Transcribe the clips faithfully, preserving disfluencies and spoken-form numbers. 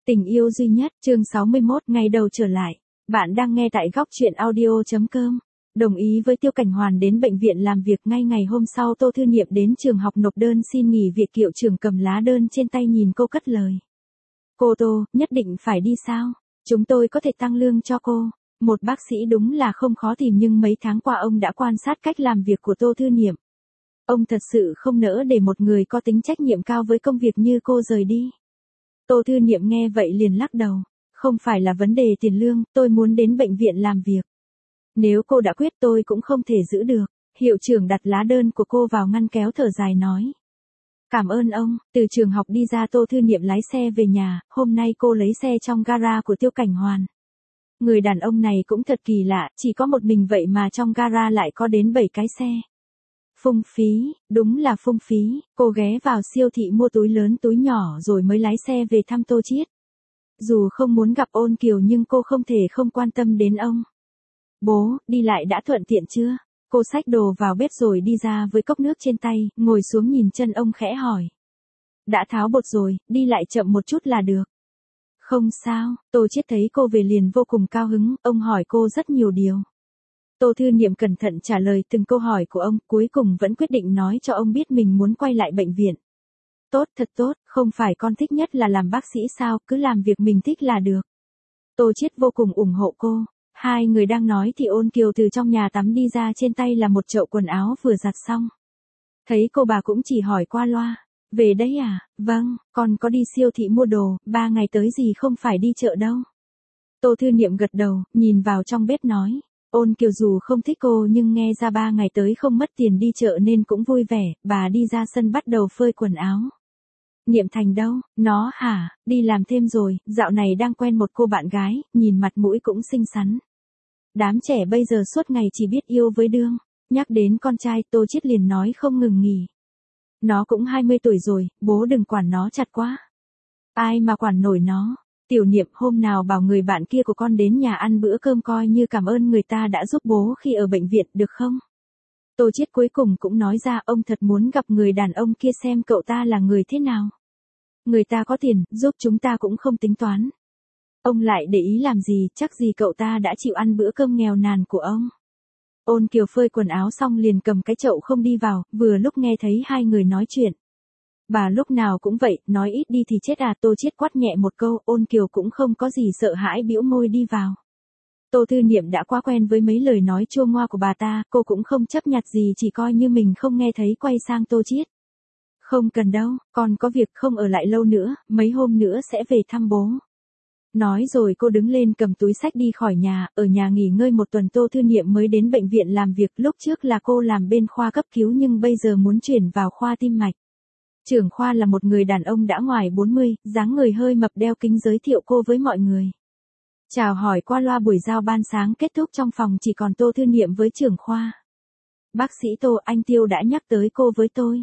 Tình yêu duy nhất, chương sáu mươi mốt, ngày đầu trở lại. Bạn đang nghe tại góc truyện audio chấm com. Đồng ý với Tiêu Cảnh Hoàn đến bệnh viện làm việc ngay ngày hôm sau, Tô Thư Niệm đến trường học nộp đơn xin nghỉ việc. Hiệu trưởng cầm lá đơn trên tay nhìn cô cất lời. Cô Tô, nhất định phải đi sao? Chúng tôi có thể tăng lương cho cô. Một bác sĩ đúng là không khó tìm, nhưng mấy tháng qua ông đã quan sát cách làm việc của Tô Thư Niệm. Ông thật sự không nỡ để một người có tính trách nhiệm cao với công việc như cô rời đi. Tô Thư Niệm nghe vậy liền lắc đầu. Không phải là vấn đề tiền lương, tôi muốn đến bệnh viện làm việc. Nếu cô đã quyết tôi cũng không thể giữ được. Hiệu trưởng đặt lá đơn của cô vào ngăn kéo, thở dài nói. Cảm ơn ông. Từ trường học đi ra, Tô Thư Niệm lái xe về nhà. Hôm nay cô lấy xe trong gara của Tiêu Cảnh Hoàn. Người đàn ông này cũng thật kỳ lạ, chỉ có một mình vậy mà trong gara lại có đến bảy cái xe. Phung phí, đúng là phung phí. Cô ghé vào siêu thị mua túi lớn túi nhỏ rồi mới lái xe về thăm Tô Chiết. Dù không muốn gặp Ôn Kiều nhưng cô không thể không quan tâm đến ông. Bố, đi lại đã thuận tiện chưa? Cô xách đồ vào bếp rồi đi ra với cốc nước trên tay, ngồi xuống nhìn chân ông khẽ hỏi. Đã tháo bột rồi, đi lại chậm một chút là được. Không sao. Tô Chiết thấy cô về liền vô cùng cao hứng, ông hỏi cô rất nhiều điều. Tô Thư Niệm cẩn thận trả lời từng câu hỏi của ông, cuối cùng vẫn quyết định nói cho ông biết mình muốn quay lại bệnh viện. Tốt, thật tốt, không phải con thích nhất là làm bác sĩ sao, cứ làm việc mình thích là được. Tô Chiết vô cùng ủng hộ cô. Hai người đang nói thì Ôn Kiều từ trong nhà tắm đi ra, trên tay là một chậu quần áo vừa giặt xong. Thấy cô bà cũng chỉ hỏi qua loa. Về đấy à? Vâng, con có đi siêu thị mua đồ, ba ngày tới gì không phải đi chợ đâu. Tô Thư Niệm gật đầu, nhìn vào trong bếp nói. Ôn Kiều dù không thích cô nhưng nghe ra ba ngày tới không mất tiền đi chợ nên cũng vui vẻ. Bà đi ra sân bắt đầu phơi quần áo. Niệm Thành đâu? Nó hả? Đi làm thêm rồi, dạo này đang quen một cô bạn gái, nhìn mặt mũi cũng xinh xắn. Đám trẻ bây giờ suốt ngày chỉ biết yêu với đương. Nhắc đến con trai, Tô Chiết liền nói không ngừng nghỉ. Nó cũng hai mươi tuổi rồi, bố đừng quản nó chặt quá. Ai mà quản nổi nó. Tiểu Niệm, hôm nào bảo người bạn kia của con đến nhà ăn bữa cơm coi như cảm ơn người ta đã giúp bố khi ở bệnh viện, được không? Tô Chiết cuối cùng cũng nói ra, ông thật muốn gặp người đàn ông kia xem cậu ta là người thế nào. Người ta có tiền, giúp chúng ta cũng không tính toán. Ông lại để ý làm gì, chắc gì cậu ta đã chịu ăn bữa cơm nghèo nàn của ông. Ôn Kiều phơi quần áo xong liền cầm cái chậu không đi vào, vừa lúc nghe thấy hai người nói chuyện. Bà lúc nào cũng vậy, nói ít đi thì chết à. Tô Chiết quát nhẹ một câu, Ôn Kiều cũng không có gì sợ hãi, bĩu môi đi vào. Tô Thư Niệm đã quá quen với mấy lời nói chua ngoa của bà ta, cô cũng không chấp nhặt gì, chỉ coi như mình không nghe thấy, quay sang Tô Chiết. Không cần đâu, con có việc không ở lại lâu nữa, mấy hôm nữa sẽ về thăm bố. Nói rồi cô đứng lên cầm túi xách đi khỏi nhà, ở nhà nghỉ ngơi một tuần. Tô Thư Niệm mới đến bệnh viện làm việc, lúc trước là cô làm bên khoa cấp cứu nhưng bây giờ muốn chuyển vào khoa tim mạch. Trưởng khoa là một người đàn ông đã ngoài bốn mươi, dáng người hơi mập, đeo kính, giới thiệu cô với mọi người. Chào hỏi qua loa. Buổi giao ban sáng kết thúc, trong phòng chỉ còn Tô Thư Niệm với trưởng khoa. Bác sĩ Tô, anh Tiêu đã nhắc tới cô với tôi.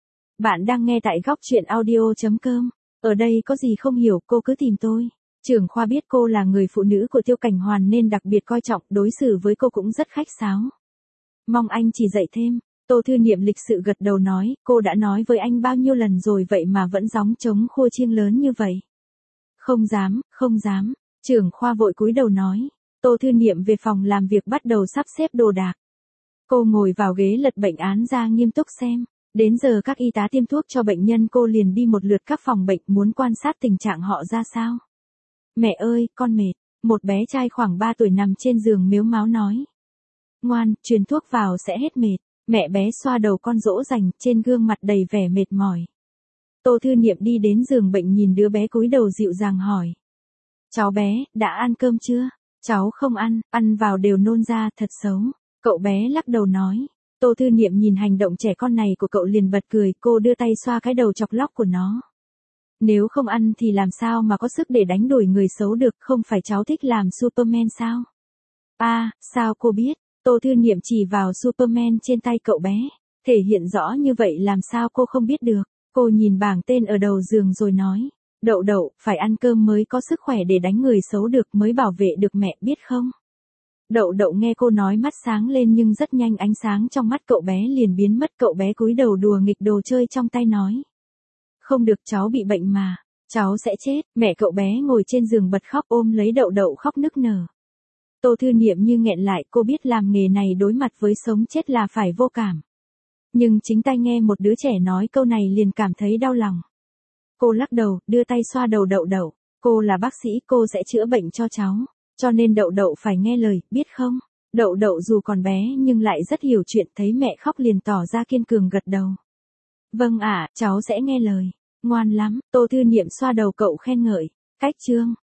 Bạn đang nghe tại góc truyện audio chấm com. Ở đây có gì không hiểu, cô cứ tìm tôi. Trưởng khoa biết cô là người phụ nữ của Tiêu Cảnh Hoàn nên đặc biệt coi trọng, đối xử với cô cũng rất khách sáo. Mong anh chỉ dạy thêm. Tô Thư Niệm lịch sự gật đầu nói, cô đã nói với anh bao nhiêu lần rồi vậy mà vẫn gióng trống khua chiêng lớn như vậy. Không dám, không dám. Trưởng khoa vội cúi đầu nói. Tô Thư Niệm về phòng làm việc bắt đầu sắp xếp đồ đạc. Cô ngồi vào ghế lật bệnh án ra nghiêm túc xem. Đến giờ các y tá tiêm thuốc cho bệnh nhân, cô liền đi một lượt các phòng bệnh muốn quan sát tình trạng họ ra sao. Mẹ ơi, con mệt. Một bé trai khoảng ba tuổi nằm trên giường mếu máo nói. Ngoan, truyền thuốc vào sẽ hết mệt. Mẹ bé xoa đầu con dỗ dành, trên gương mặt đầy vẻ mệt mỏi. Tô Thư Niệm đi đến giường bệnh nhìn đứa bé cúi đầu dịu dàng hỏi. Cháu bé, đã ăn cơm chưa? Cháu không ăn, ăn vào đều nôn ra, thật xấu. Cậu bé lắc đầu nói. Tô Thư Niệm nhìn hành động trẻ con này của cậu liền bật cười, cô đưa tay xoa cái đầu chọc lóc của nó. Nếu không ăn thì làm sao mà có sức để đánh đuổi người xấu được, không phải cháu thích làm Superman sao? À, sao cô biết? Tô Thư Niệm chỉ vào Superman trên tay cậu bé. Thể hiện rõ như vậy làm sao cô không biết được. Cô nhìn bảng tên ở đầu giường rồi nói. Đậu đậu, phải ăn cơm mới có sức khỏe để đánh người xấu được, mới bảo vệ được mẹ, biết không? Đậu đậu nghe cô nói mắt sáng lên nhưng rất nhanh ánh sáng trong mắt cậu bé liền biến mất. Cậu bé cúi đầu đùa nghịch đồ chơi trong tay nói. Không được, cháu bị bệnh mà. Cháu sẽ chết, mẹ cậu bé ngồi trên giường bật khóc ôm lấy Đậu Đậu khóc nức nở. Tô Thư Niệm như nghẹn lại, cô biết làm nghề này đối mặt với sống chết là phải vô cảm. Nhưng chính tai nghe một đứa trẻ nói câu này liền cảm thấy đau lòng. Cô lắc đầu, đưa tay xoa đầu Đậu Đậu. Cô là bác sĩ, cô sẽ chữa bệnh cho cháu. Cho nên Đậu Đậu phải nghe lời, biết không? Đậu Đậu dù còn bé nhưng lại rất hiểu chuyện, thấy mẹ khóc liền tỏ ra kiên cường gật đầu. Vâng ạ, cháu sẽ nghe lời. Ngoan lắm, Tô Thư Niệm xoa đầu cậu khen ngợi. Cách chương